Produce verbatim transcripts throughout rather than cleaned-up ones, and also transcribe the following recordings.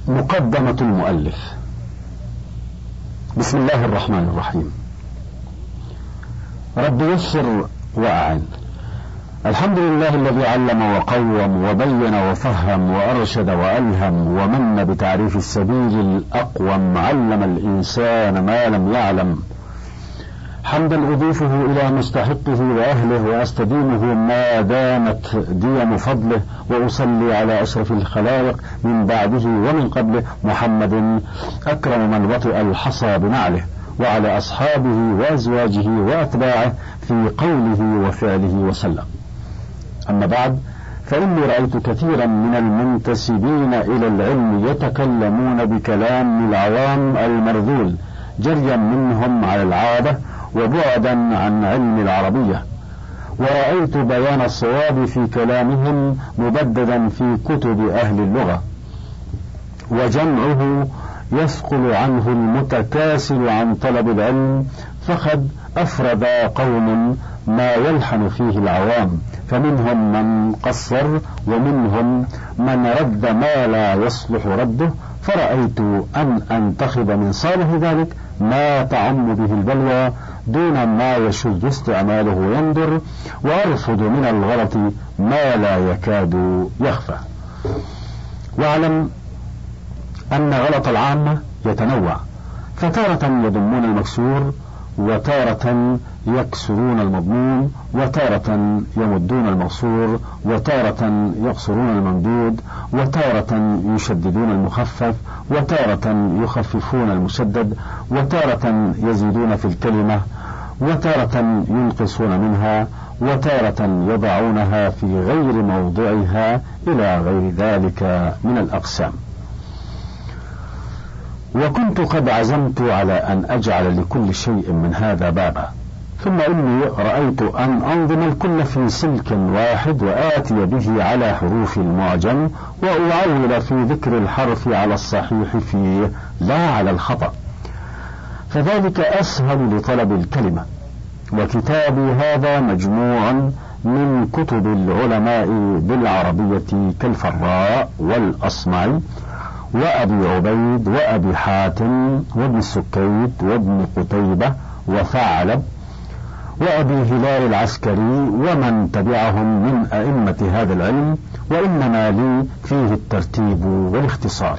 مقدمة المؤلف. بسم الله الرحمن الرحيم. رب يسر وأعن. الحمد لله الذي علم وقوم وبين وفهم وأرشد وألهم ومن بتعريف السبيل الأقوم، علم الإنسان ما لم يعلم، حمدا أضيفه إلى مستحقه وأهله وأستديمه ما دامت ديم فضله، وأصلي على أشرف الخلائق من بعده ومن قبله محمد أكرم من وطئ الحصى بنعله، وعلى أصحابه وأزواجه وأتباعه في قوله وفعله وسلم. أما بعد، فإني رأيت كثيرا من المنتسبين إلى العلم يتكلمون بكلام العوام المرذول، جريا منهم على العادة وبعدا عن علم العربية، ورأيت بيان الصواب في كلامهم مبددا في كتب أهل اللغة، وجمعه يثقل عنه المتكاسل عن طلب العلم، فقد أفرد قوم ما يلحن فيه العوام، فمنهم من قصر ومنهم من رد ما لا يصلح رده، فرأيت أن أنتخب من صالح ذلك ما تعم به البلوى دون ما يشذ استعماله ينظر، وأرفض من الغلط ما لا يكاد يخفى. واعلم أن غلط العامة يتنوع، فتارة يضمون المكسور، وتارة يكسرون المضمون، وتارة يمدون المقصور، وتارة يقصرون الممدود، وتارة يشددون المخفف، وتارة يخففون المشدد، وتارة يزيدون في الكلمة، وتارة ينقصون منها، وتارة يضعونها في غير موضعها، إلى غير ذلك من الأقسام. وكنت قد عزمت على أن أجعل لكل شيء من هذا بابا، ثم إني رأيت أن أنظم الكل في سلك واحد، وآتي به على حروف المعجم، وأعول في ذكر الحرف على الصحيح فيه لا على الخطأ، فذلك أسهل لطلب الكلمة. وكتابي هذا مجموع من كتب العلماء بالعربية كالفراء والأصمعي وأبي عبيد وأبي حاتم وابن السكيت وابن قتيبة وثعلب وأبي هلال العسكري ومن تبعهم من أئمة هذا العلم، وإنما لي فيه الترتيب والاختصار.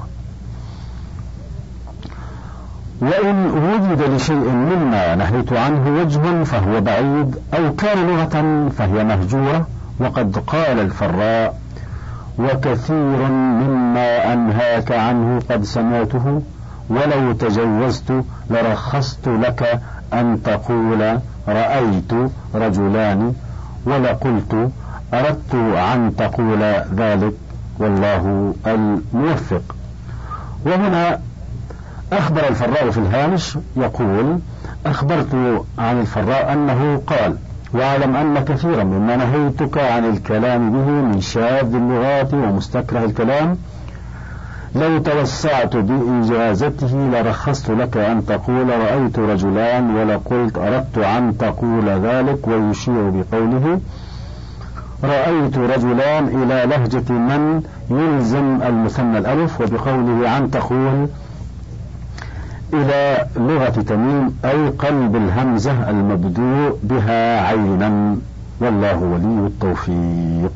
وإن وجد لشيء مما نهيت عنه وجه فهو بعيد، أو كان لغة فهي مهجورة، وقد قال الفراء: وكثير مما أنهاك عنه قد سمعته، ولو تجوزت لرخصت لك أن تقول رأيت رجلان، ولقلت أردت أن تقول ذلك، والله الموفق. وهنا أخبر الفراء في الهامش يقول: أخبرت عن الفراء أنه قال: واعلم أن كثيرا مما نهيتك عن الكلام به من شاذ اللغات ومستكره الكلام، لو توسعت بإجازته لرخصت لك أن تقول رأيت رجلان، ولقلت أردت أن تقول ذلك، ويشير بقوله رأيت رجلان إلى لهجة من يلزم المثنى الألف، وبقوله أن تقول إلى لغة تميم أي قلب الهمزة المبدوء بها عينا، والله ولي التوفيق.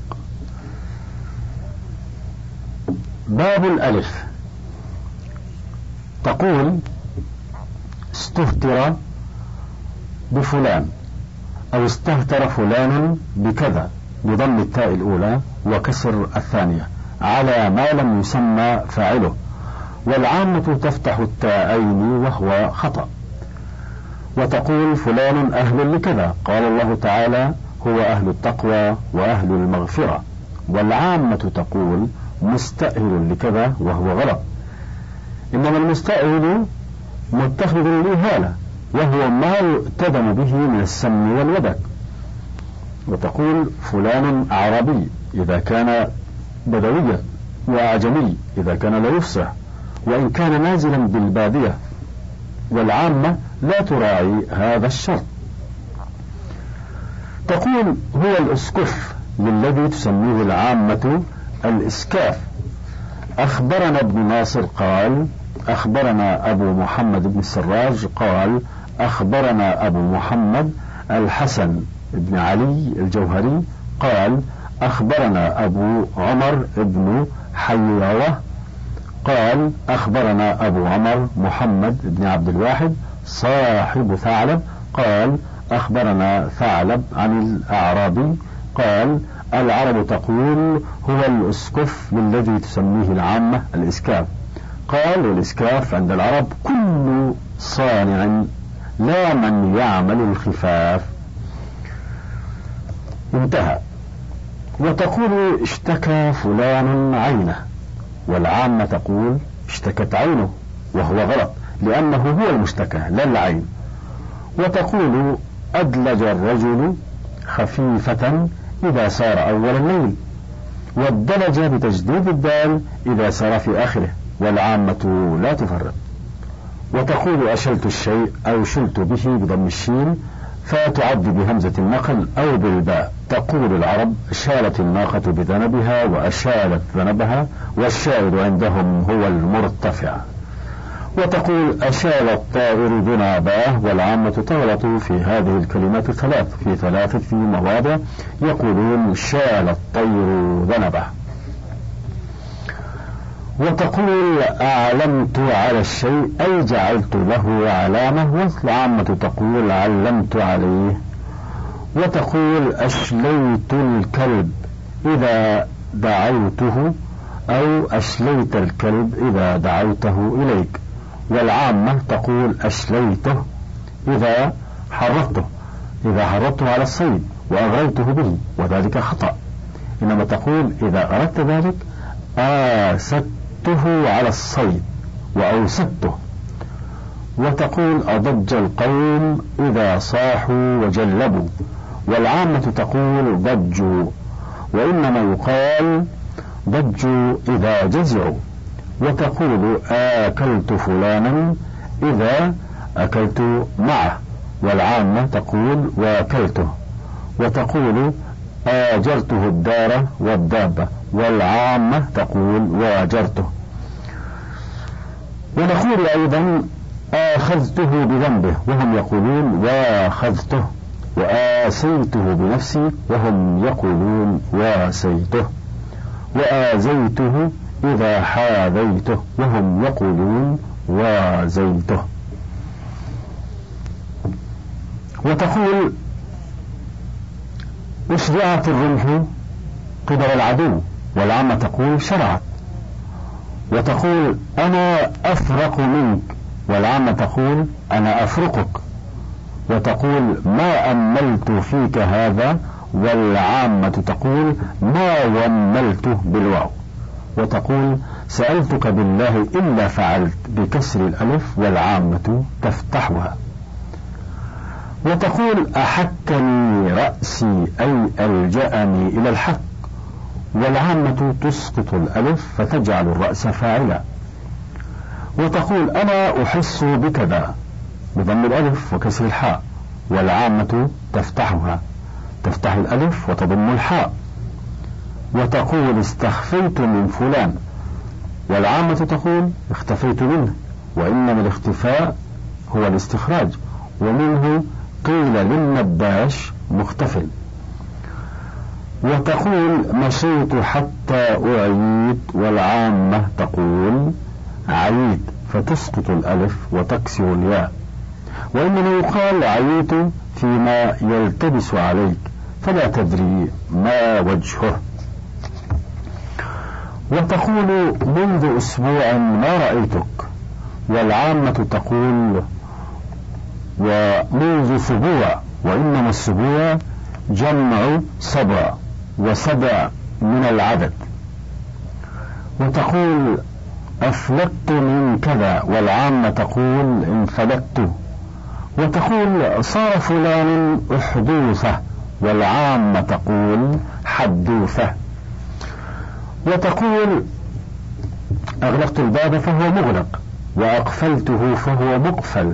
باب الألف. تقول: استهتر بفلان، أو استهتر فلان بكذا، بضم التاء الأولى وكسر الثانية على ما لم يسمى فاعله، والعامة تفتح التاءين وهو خطأ. وتقول: فلان أهل لكذا، قال الله تعالى: هو أهل التقوى وأهل المغفرة، والعامة تقول: مستأهل لكذا، وهو غلط، إنما المستأهل متخذ الإهالة، وهو ما يؤتدم به من السم والودك. وتقول: فلان أعرابي إذا كان بدويا، وأعجمي إذا كان لا يفصح، وإن كان نازلا بالبادية، والعامة لا تراعي هذا الشرط. تقول: هو الأسكف للذي تسميه العامة الإسكاف، أخبرنا ابن ناصر قال أخبرنا أبو محمد بن السراج قال أخبرنا أبو محمد الحسن بن علي الجوهري قال أخبرنا أبو عمر بن حيوة قال أخبرنا أبو عمر محمد بن عبد الواحد صاحب ثعلب قال أخبرنا ثعلب عن الأعرابي قال العرب تقول هو الأسكف الذي تسميه العامة الإسكاف. قال والإسكاف عند العرب كل صانع لا من يعمل الخفاف. انتهى. وتقول اشتكى فلان عينه، والعامة تقول اشتكت عينه، وهو غلط لأنه هو المشتكى لا العين. وتقول أدلج الرجل خفيفة إذا سار أول الليل، والدلج بتجديد الدال إذا سار في آخره، والعامة لا تفرق. وتقول أشلت الشيء أو شلت به بضم الشين فتعد بهمزة النقل أو بالباء. تقول العرب شالت الناقة بذنبها وأشالت ذنبها، والشائد عندهم هو المرتفع. وتقول أشال الطائر ذناباه، والعامة تغلط في هذه الكلمات الثلاث في ثلاثة مواضع يقولون شال الطير ذنبه. وتقول أعلمت على الشيء أي جعلت له علامة، والعامة تقول علمت عليه. وتقول أشليت الكلب إذا دعوته، أو أشليت الكلب إذا دعوته إليك، والعامة تقول أشليته إذا حرضته إذا حرضته على الصيد وأغريته به، وذلك خطأ، إنما تقول إذا أردت ذلك آسدته على الصيد وأوسدته. وتقول أضج القوم إذا صاحوا وجلبوا، والعامة تقول ضجوا، وإنما يقال ضجوا إذا جزعوا. وتقول آكلت فلانا إذا أكلت معه، والعامة تقول واكلته. وتقول آجرته الدار والدابة، والعامة تقول واجرته. ونقول أيضا آخذته بذنبه، وهم يقولون واخذته، وآسيته بنفسي، وهم يقولون واسيته، وآزيته إذا حاذيته، وهم يقولون وازيته. وتقول أشرعت الرمح قبل العدو، والعامة تقول شرعت. وتقول أنا أفرق منك، والعامة تقول أنا أفرقك. وتقول ما أملت فيك هذا، والعامة تقول ما وملت بالواو. وتقول سألتك بالله إلا فعلت بكسر الألف، والعامة تفتحها. وتقول أحكني رأسي أي ألجأني إلى الحق، والعامة تسقط الألف فتجعل الرأس فاعلا. وتقول أنا أحس بكذا بضم الألف وكسر الحاء، والعامة تفتحها تفتح الألف وتضم الحاء. وتقول استخفيت من فلان، والعامة تقول اختفيت منه، وإنما الاختفاء هو الاستخراج، ومنه قيل للنباش مختفل. وتقول مشيت حتى أعيد، والعامة تقول عيد فتسقط الألف وتكسر الياء، وإنما يقال عييت فيما يلتبس عليك فلا تدري ما وجهه. وتقول منذ أسبوع ما رأيتك، والعامة تقول ومنذ سبوع، وإنما السبوع جمع سبع، وسبع من العدد. وتقول أفلت من كذا، والعامة تقول انفلت. وتقول صار فلان أحدوثة، والعامة تقول حدوثة. وتقول أغلقت الباب فهو مغلق، وأقفلته فهو مقفل.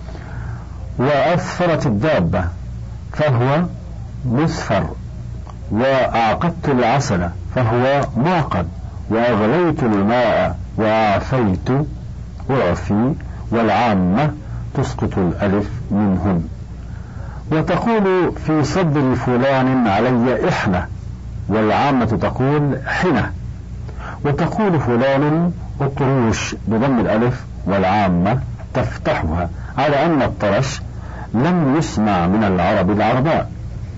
وأثفرت الدابة فهو مسفر، وأعقدت العسل فهو معقد، وأغليت الماء وأعفيت أعفي، والعامة تسقط الألف منهن. وتقول في صدر فلان علي إحنة، والعامة تقول حنة. وتقول فلان أطروش بضم الألف، والعامة تفتحها، على أن الطرش لم يسمع من العرب العرباء.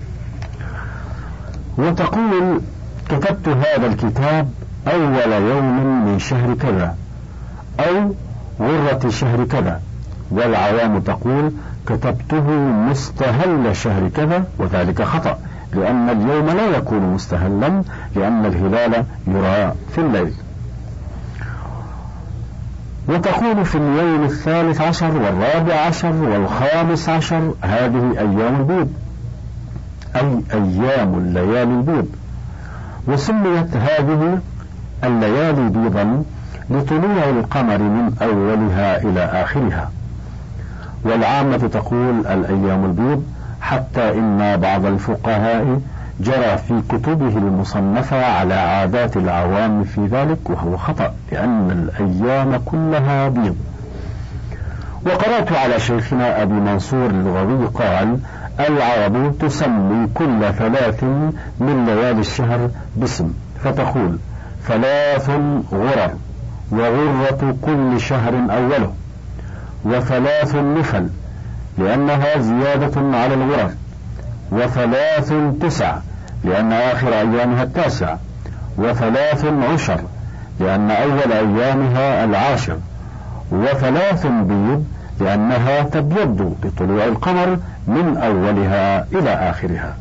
وتقول كتبت هذا الكتاب أول يوم من شهر كذا، أو غرة شهر كذا، والعوام تقول كتبته مستهل شهر كذا، وذلك خطأ، لأن اليوم لا يكون مستهلا، لأن الهلال يرى في الليل. وتقول في اليوم الثالث عشر والرابع عشر والخامس عشر هذه أيام البيض، أي أيام الليالي البيض. وسميت هذه الليالي بيضا لطلوع القمر من أولها إلى آخرها. والعامة تقول الأيام البيض، حتى إن بعض الفقهاء جرى في كتبه المصنفة على عادات العوام في ذلك، وهو خطأ، لأن الأيام كلها بيض. وقرأت على شيخنا أبي منصور اللغوي قال العرب تسمي كل ثلاث من ليالي الشهر باسم، فتقول ثلاث غرر، وغرة كل شهر أوله، وثلاث نفل لأنها زيادة على الغرر، وثلاث تسع لأن آخر أيامها التاسع، وثلاث عشر لأن أول أيامها العاشر، وثلاث بيض لأنها تبيض لطلوع القمر من أولها إلى آخرها،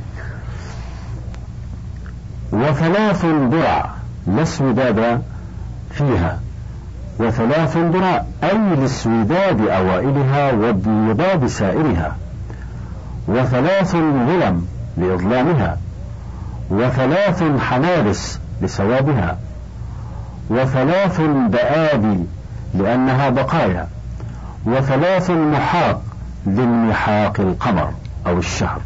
وثلاث درع لا اسوداد فيها، وثلاث درع أي لاسوداد أوائلها وبيضاد سائرها، وثلاث ظلم لإظلامها، وثلاث حنارس لسوادها، وثلاث دآبي لأنها بقايا، وثلاث محاق لانمحاق القمر أو الشهر.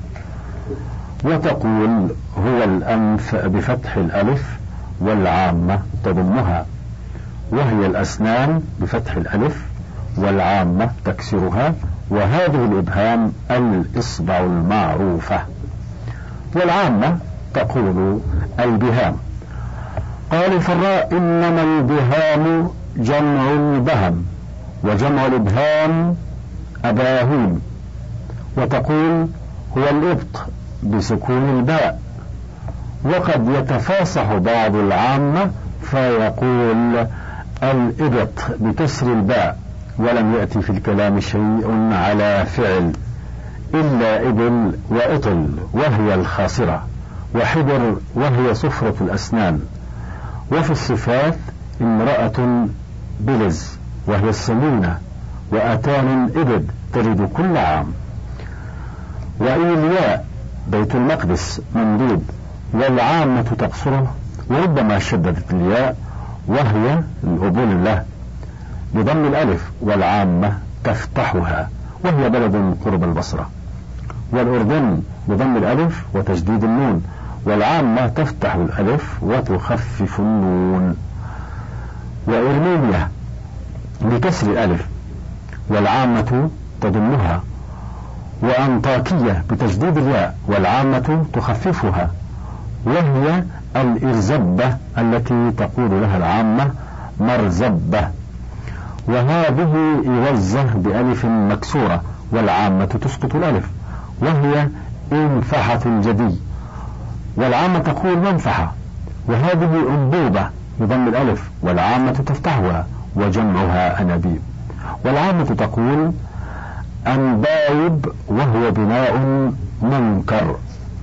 وتقول هو الأنف بفتح الألف، والعامة تضمها، وهي الأسنان بفتح الألف، والعامة تكسرها، وهذه الإبهام الإصبع المعروفة. والعامة تقول البهام. قال الفراء إنما البهام جمع البهم، وجمع الإبهام أباهيم. وتقول هو الإبط بسكون الباء. وقد يتفاصح بعض العامة فيقول الإبط بكسر الباء، ولم يأتي في الكلام شيء على فعل إلا إبل وإطل وهي الخاصرة، وحبر وهي صفرة الأسنان. وفي الصفات امرأة بلز وهي السمينة، وأتان إبد تلد كل عام. وإيلياء بيت المقدس ممدود، والعامة تقصره، وربما شددت الياء وهي الأبلة بضم الألف، والعامة تفتحها وهي بلد قرب البصرة. والأردن بضم الألف وتجديد النون، والعامة تفتح الألف وتخفف النون. وإرمينيا بكسر الألف، والعامة تضمها. وأنطاكية بتجديد الياء، والعامة تخففها، وهي الإرزبة التي تقول لها العامة مرزبة. وهذه يوزه بألف مكسورة، والعامة تسقط الألف، وهي انفحة الجدي، والعامة تقول منفحة. وهذه أنبوبة بضم الألف، والعامة تفتحها وجمعها أنابيب. والعامة تقول أنبايب وهو بناء منكر.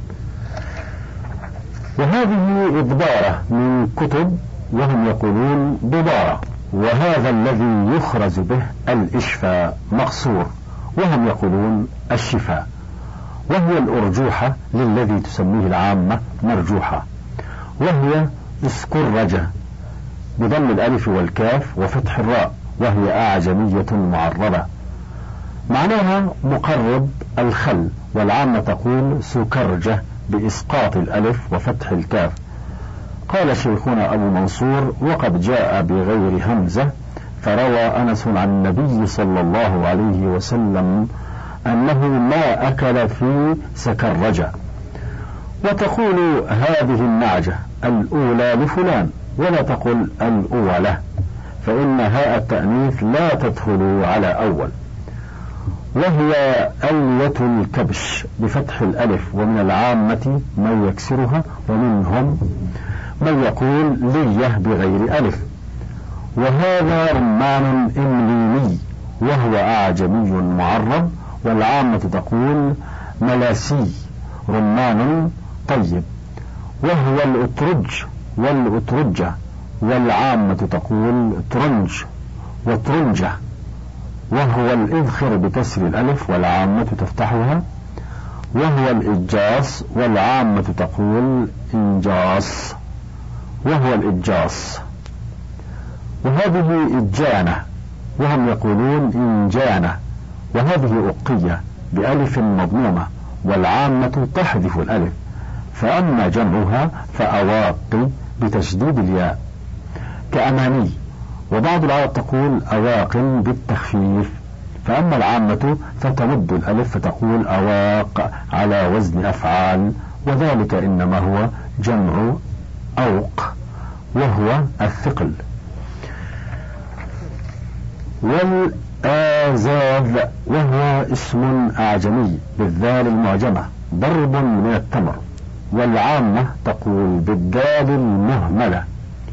وهذه إضبارة من كتب وهم يقولون ضبارة، وهذا الذي يخرز به الإشفاء مقصور، وهم يقولون الشفاء. وهي الأرجوحة للذي تسميه العامة مرجوحة، وهي اسكرجة بضم الألف والكاف وفتح الراء، وهي أعجمية معربة، معناها مقرب الخل. والعامة تقول سكرجة بإسقاط الألف وفتح الكاف. قال شيخنا أبو منصور: وقد جاء بغير همزة، فروى أنس عن النبي صلى الله عليه وسلم أنه ما أكل في سكرجة. وتقول هذه النعجة الأولى لفلان، ولا تقل الأولى، فإن هاء التأنيث لا تدخل على أول. وهي ألية الكبش بفتح الألف، ومن العامة من يكسرها، ومنهم من يقول ليه بغير ألف. وهذا رمان إمليني وهو أعجمي معرب، والعامة تقول ملاسي رمان طيب، وهو الأترج والأترجة، والعامة تقول ترنج وترنجة، وهو الإذخر بكسر الألف والعامة تفتحها، وهو الإجاص والعامة تقول إنجاص، وهو الإجاص. وهذه إجانة وهم يقولون إنجانة، وهذه أقية بألف مضمومة، والعامة تحذف الألف، فأما جمعها فأواقي بتشديد الياء كأماني. وبعض العرب تقول أواق بالتخفيف، فأما العامة فتمد الألف فتقول أواق على وزن أفعال، وذلك إنما هو جمع أوق وهو الثقل. والآزاذ وهو اسم أعجمي بالذال المعجمة، ضرب من التمر، والعامة تقول بالدال المهملة.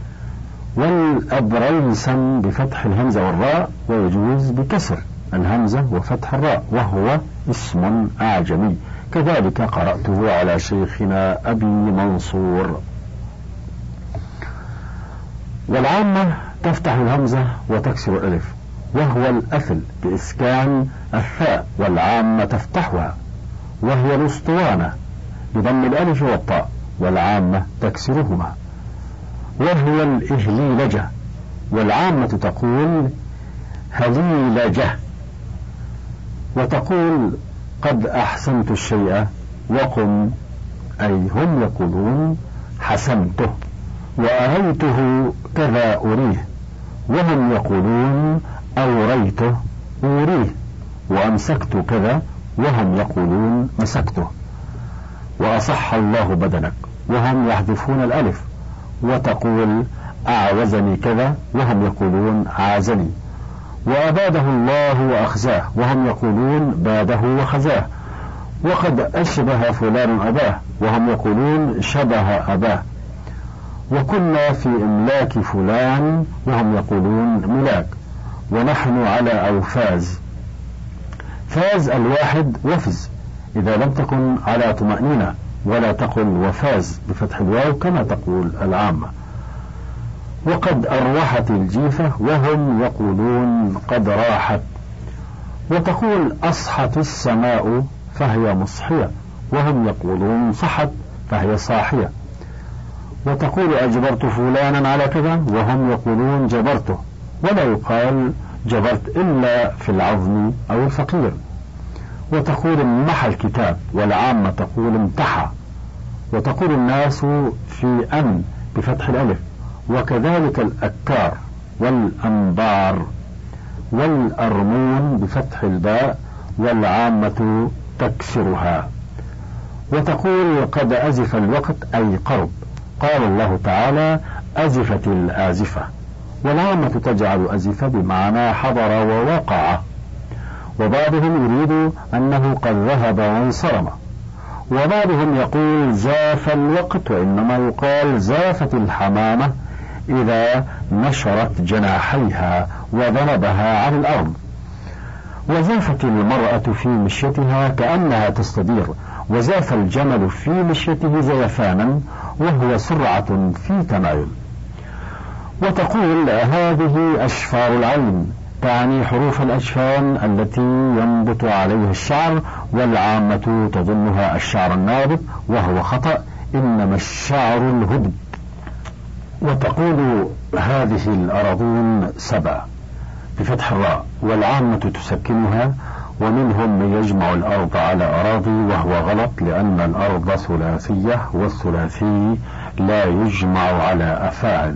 والأبريسم بفتح الهمزة والراء، ويجوز بكسر الهمزة وفتح الراء، وهو اسم أعجمي، كذلك قرأته على شيخنا أبي منصور. والعامة تفتح الهمزة وتكسر الألف، وهو الأثل بإسكان الثاء، والعامة تفتحها، وهي الأسطوانة بضم الألف والطاء، والعامة تكسرهما، وهو الإهليلجة، والعامة تقول هليلجة. وتقول قد أحسنت الشيء وقم، أي هم يقولون حسنته، وأريته كذا أريه، وهم يقولون أوريته أوريه، وأمسكت كذا، وهم يقولون مسكته. وأصح الله بدنك، وهم يحذفون الألف. وتقول أعوزني كذا، وهم يقولون عازني. وأباده الله وأخزاه، وهم يقولون باده وخزاه. وقد أشبه فلان أباه، وهم يقولون شبه أباه. وكنا في إملاك فلان، وهم يقولون ملاك. ونحن على أوفاز، فاز الواحد وفز إذا لم تكن على طمأنينة، ولا تقل وفاز بفتح الواو كما تقول العامة. وقد أروحت الجيفة، وهم يقولون قد راحت. وتقول أصحت السماء فهي مصحية، وهم يقولون صحت فهي صاحية. وتقول أجبرت فلانا على كذا، وهم يقولون جبرته، ولا يقال جبرت إلا في العظم أو الفقير. وتقول امحى الكتاب، والعامة تقول امتحى. وتقول الناس في أن بفتح الألف، وكذلك الأكار والأنبار والأرمون بفتح الباء، والعامة تكسرها. وتقول قد أزف الوقت، أي قرب، قال الله تعالى أزفت الآزفة، والعامة تجعل أزف بمعنى حضر ووقع. وبعضهم يريد أنه قد ذهب وانصرم. وبعضهم يقول زاف الوقت، وإنما يقال زافت الحمامة إذا نشرت جناحيها وذنبها عن الأرض. وزافت المرأة في مشيتها كأنها تستدير، وزاف الجمل في مشيته زيفانا، وهو سرعة في تمايل. وتقول هذه أشفار العين، تعني حروف الأجفان التي ينبت عليها الشعر، والعامة تظنها الشعر النابت، وهو خطأ، إنما الشعر الهدب. وتقول هذه الأراضون سبع بفتح الراء، والعامة تسكنها. ومنهم من يجمع الأرض على أراضي، وهو غلط، لأن الأرض ثلاثية، والثلاثي لا يجمع على أفاعل.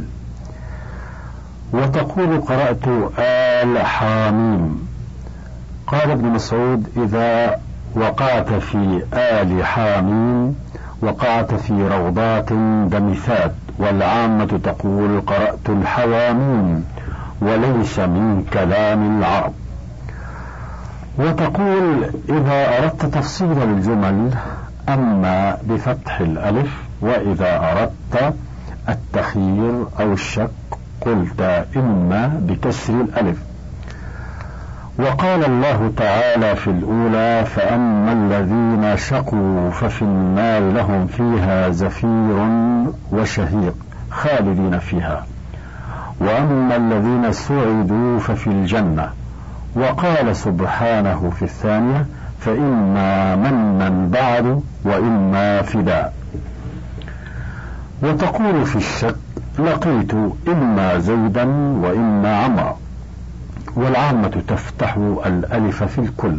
وتقول قرأت آل حاميم. قال ابن مسعود إذا وقعت في آل حاميم وقعت في روضات دمثات، والعامة تقول قرأت الحواميم، وليس من كلام العرب. وتقول إذا أردت تفصيل الجمل أما بفتح الألف، وإذا أردت التخيير أو الشك قلت إما بكسر الألف. وقال الله تعالى في الأولى فأما الذين شقوا ففي النار لهم فيها زفير وشهيق خالدين فيها، وأما الذين سعدوا ففي الجنة. وقال سبحانه في الثانية فإما منا بعد وإما فداء. وتقول في الشك لقيت إما زيدا وإما عمرا، والعامة تفتح الألف في الكل.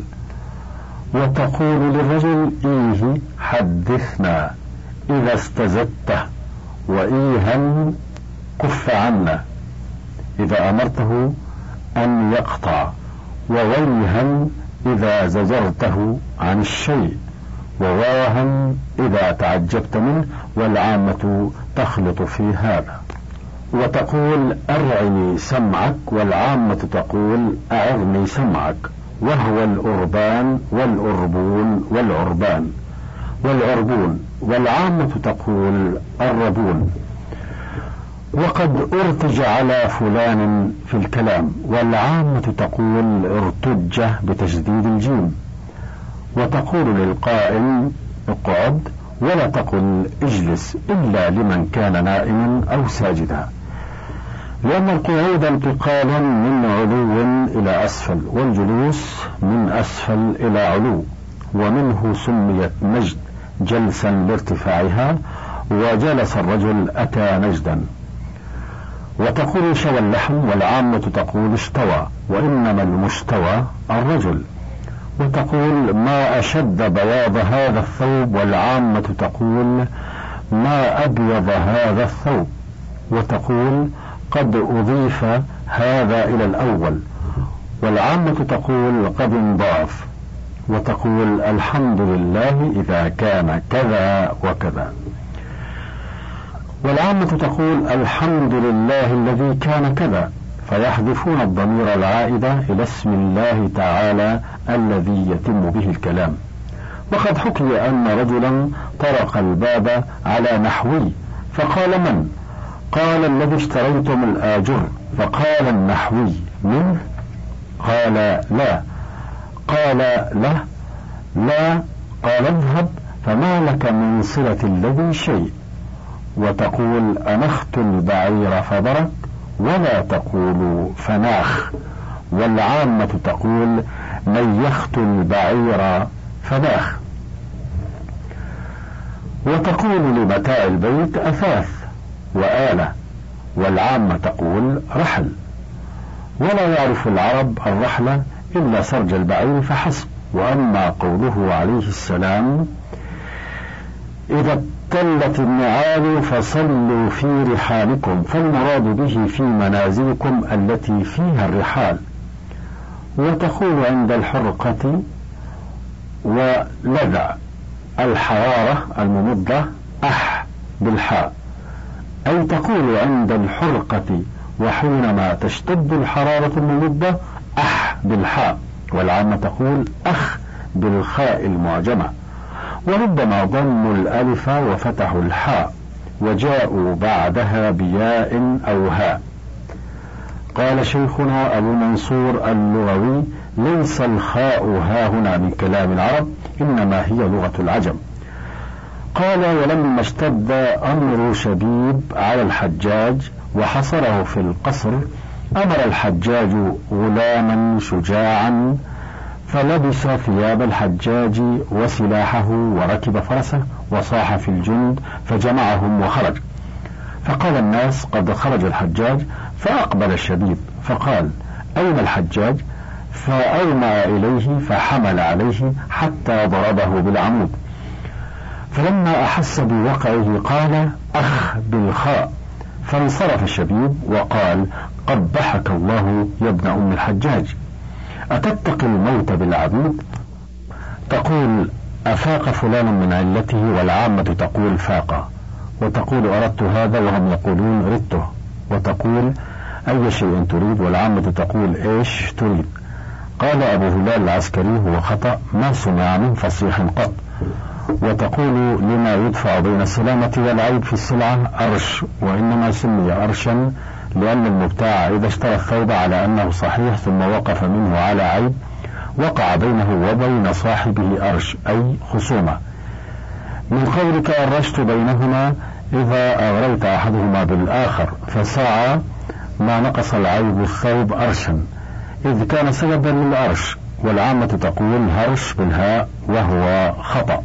وتقول للرجل إيه حدثنا إذا استزدته، وإيها كف عنا إذا أمرته أن يقطع، وويها إذا زجرته عن الشيء، وواها إذا تعجبت منه، والعامة تخلط في هذا. وتقول أرعني سمعك، والعامة تقول أعرني سمعك، وهو الأربان والأربون والعربان والعربون، والعامة تقول الربون. وقد ارتج على فلان في الكلام، والعامة تقول ارتج بتشديد الجيم. وتقول للقائم اقعد، ولا تقل اجلس إلا لمن كان نائما أو ساجدا، لأن القعود انتقالا من علو إلى أسفل، والجلوس من أسفل إلى علو، ومنه سميت نجد جلسا لارتفاعها، وجلس الرجل أتى نجدا. وتقول شوى اللحم، والعامة تقول اشتوى، وإنما المشتوى الرجل. وتقول ما أشد بياض هذا الثوب، والعامة تقول ما أبيض هذا الثوب. وتقول قد أضيف هذا إلى الأول، والعامة تقول قد انضاف. وتقول الحمد لله إذا كان كذا وكذا، والعامة تقول الحمد لله الذي كان كذا، فيحذفون الضمير العائد إلى اسم الله تعالى الذي يتم به الكلام. وقد حكي أن رجلا طرق الباب على نحوي فقال من؟ قال الذي اشتريتم الآجر. فقال النحوي منه؟ قال لا. قال له لا. قال اذهب فما لك من صلة الذي شيء. وتقول أنخت البعير فبرك، ولا تقول فناخ، والعامة تقول نيخت البعير فناخ. وتقول لمتاع البيت أثاث وآلة، والعامة تقول رحل. ولا يعرف العرب الرحلة إلا سرج البعير فحسب. وأما قوله عليه السلام إذا ابتلت النعال فصلوا في رحالكم، فالمراد به في منازلكم التي فيها الرحال. وتقول عند الحرقة ولذع الحرارة الممضة أح بالحاء، أي تقول عند الحرقة وحينما تشتد الحرارة الممضة أح بالحاء، والعامة تقول أخ بالخاء المعجمة. وربما ضموا الألف وفتحوا الحاء وجاءوا بعدها بياء أو هاء. قال شيخنا أبو منصور اللغوي ليس الخاء ها هنا من كلام العرب، إنما هي لغة العجم. قال ولما اشتد أمر شبيب على الحجاج وحصره في القصر، أمر الحجاج غلاما شجاعا فلبس ثياب الحجاج وسلاحه وركب فرسه وصاح في الجند فجمعهم وخرج. فقال الناس قد خرج الحجاج، فأقبل الشبيب فقال أين الحجاج؟ فأومأ إليه فحمل عليه حتى ضربه بالعمود. فلما أحس بوقعه قال أخ بالخاء، فانصرف الشبيب وقال قبحك الله يا ابن أم الحجاج، أتتقي الموت بالعبيد؟ تقول أفاق فلان من علته، والعامة تقول فاق، وتقول أردت هذا وهم يقولون ردته، وتقول أي شيء تريد، والعامة تقول إيش تريد. قال أبو هلال العسكري هو خطأ ما سمع من فصيح قط. وتقول لما يدفع بين السلامة والعيب في السلعة أرش، وإنما سمي أرشا لأن المبتاع إذا اشترى الثوب على أنه صحيح ثم وقف منه على عيب وقع بينه وبين صاحبه أرش أي خصومة. من قولك أرشت بينهما إذا أغريت أحدهما بالآخر فساعة ما نقص العيب الثوب أرشا إذ كان سببا للأرش، والعامة تقول هرش بالهاء وهو خطأ.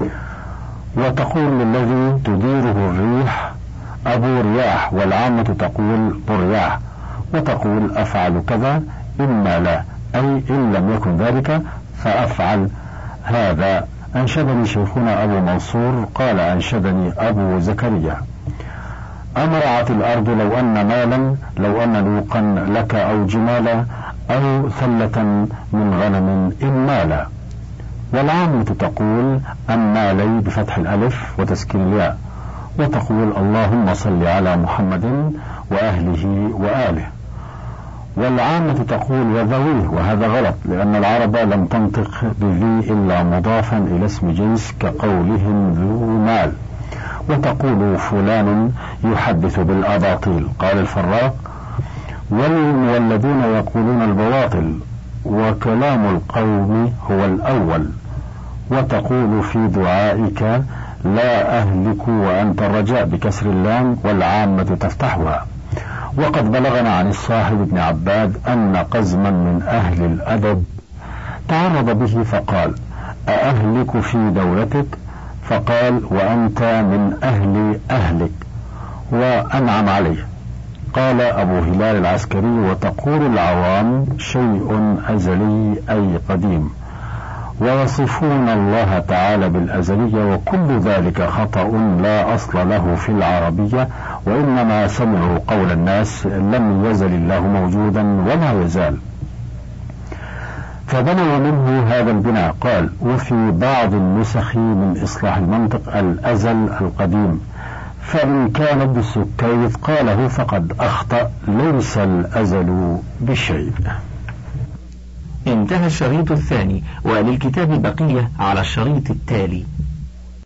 وتقول للذي تديره الريح أبو رياح، والعامة تقول برياح، وتقول أفعل كذا إما لا أي إن لم يكن ذلك فأفعل هذا. أنشدني شيخنا أبو منصور قال أنشدني أبو زكريا أمرعت الأرض لو أن مالا، لو أن لوقا لك أو جمالا أو ثلة من غنم إن مالا. والعامة تقول أمالي بفتح الألف وتسكين الياء، وتقول اللهم صل على محمد وأهله وآله. والعامة تقول وذويه، وهذا غلط لأن العرب لم تنطق بذي إلا مضافا إلى اسم جنس كقولهم ذو مال. وتقول فلان يحدث بالأباطيل. قال الفراق والمولدون يقولون البواطل وكلام القوم هو الأول. وتقول في دعائك لا أهلك وأنت الرجاء بكسر اللام، والعامة تفتحها. وقد بلغنا عن الصاحب ابن عباد أن قزما من أهل الأدب تعرض به فقال أأهلك في دولتك؟ فقال وأنت من أهل أهلك، وأنعم عليه. قال أبو هلال العسكري وتقول العوام شيء أزلي أي قديم، ويصفون الله تعالى بالأزلية، وكل ذلك خطأ لا أصل له في العربية، وإنما سمعوا قول الناس لم يزل الله موجودا ولا يزال، فبنوا منه هذا البناء. قال وفي بعض النسخ من إصلاح المنطق الأزل القديم، فإن كان ابن السكيت قاله فقد أخطأ، ليس الأزل بشيء. انتهى الشريط الثاني، وللكتاب بقية على الشريط التالي.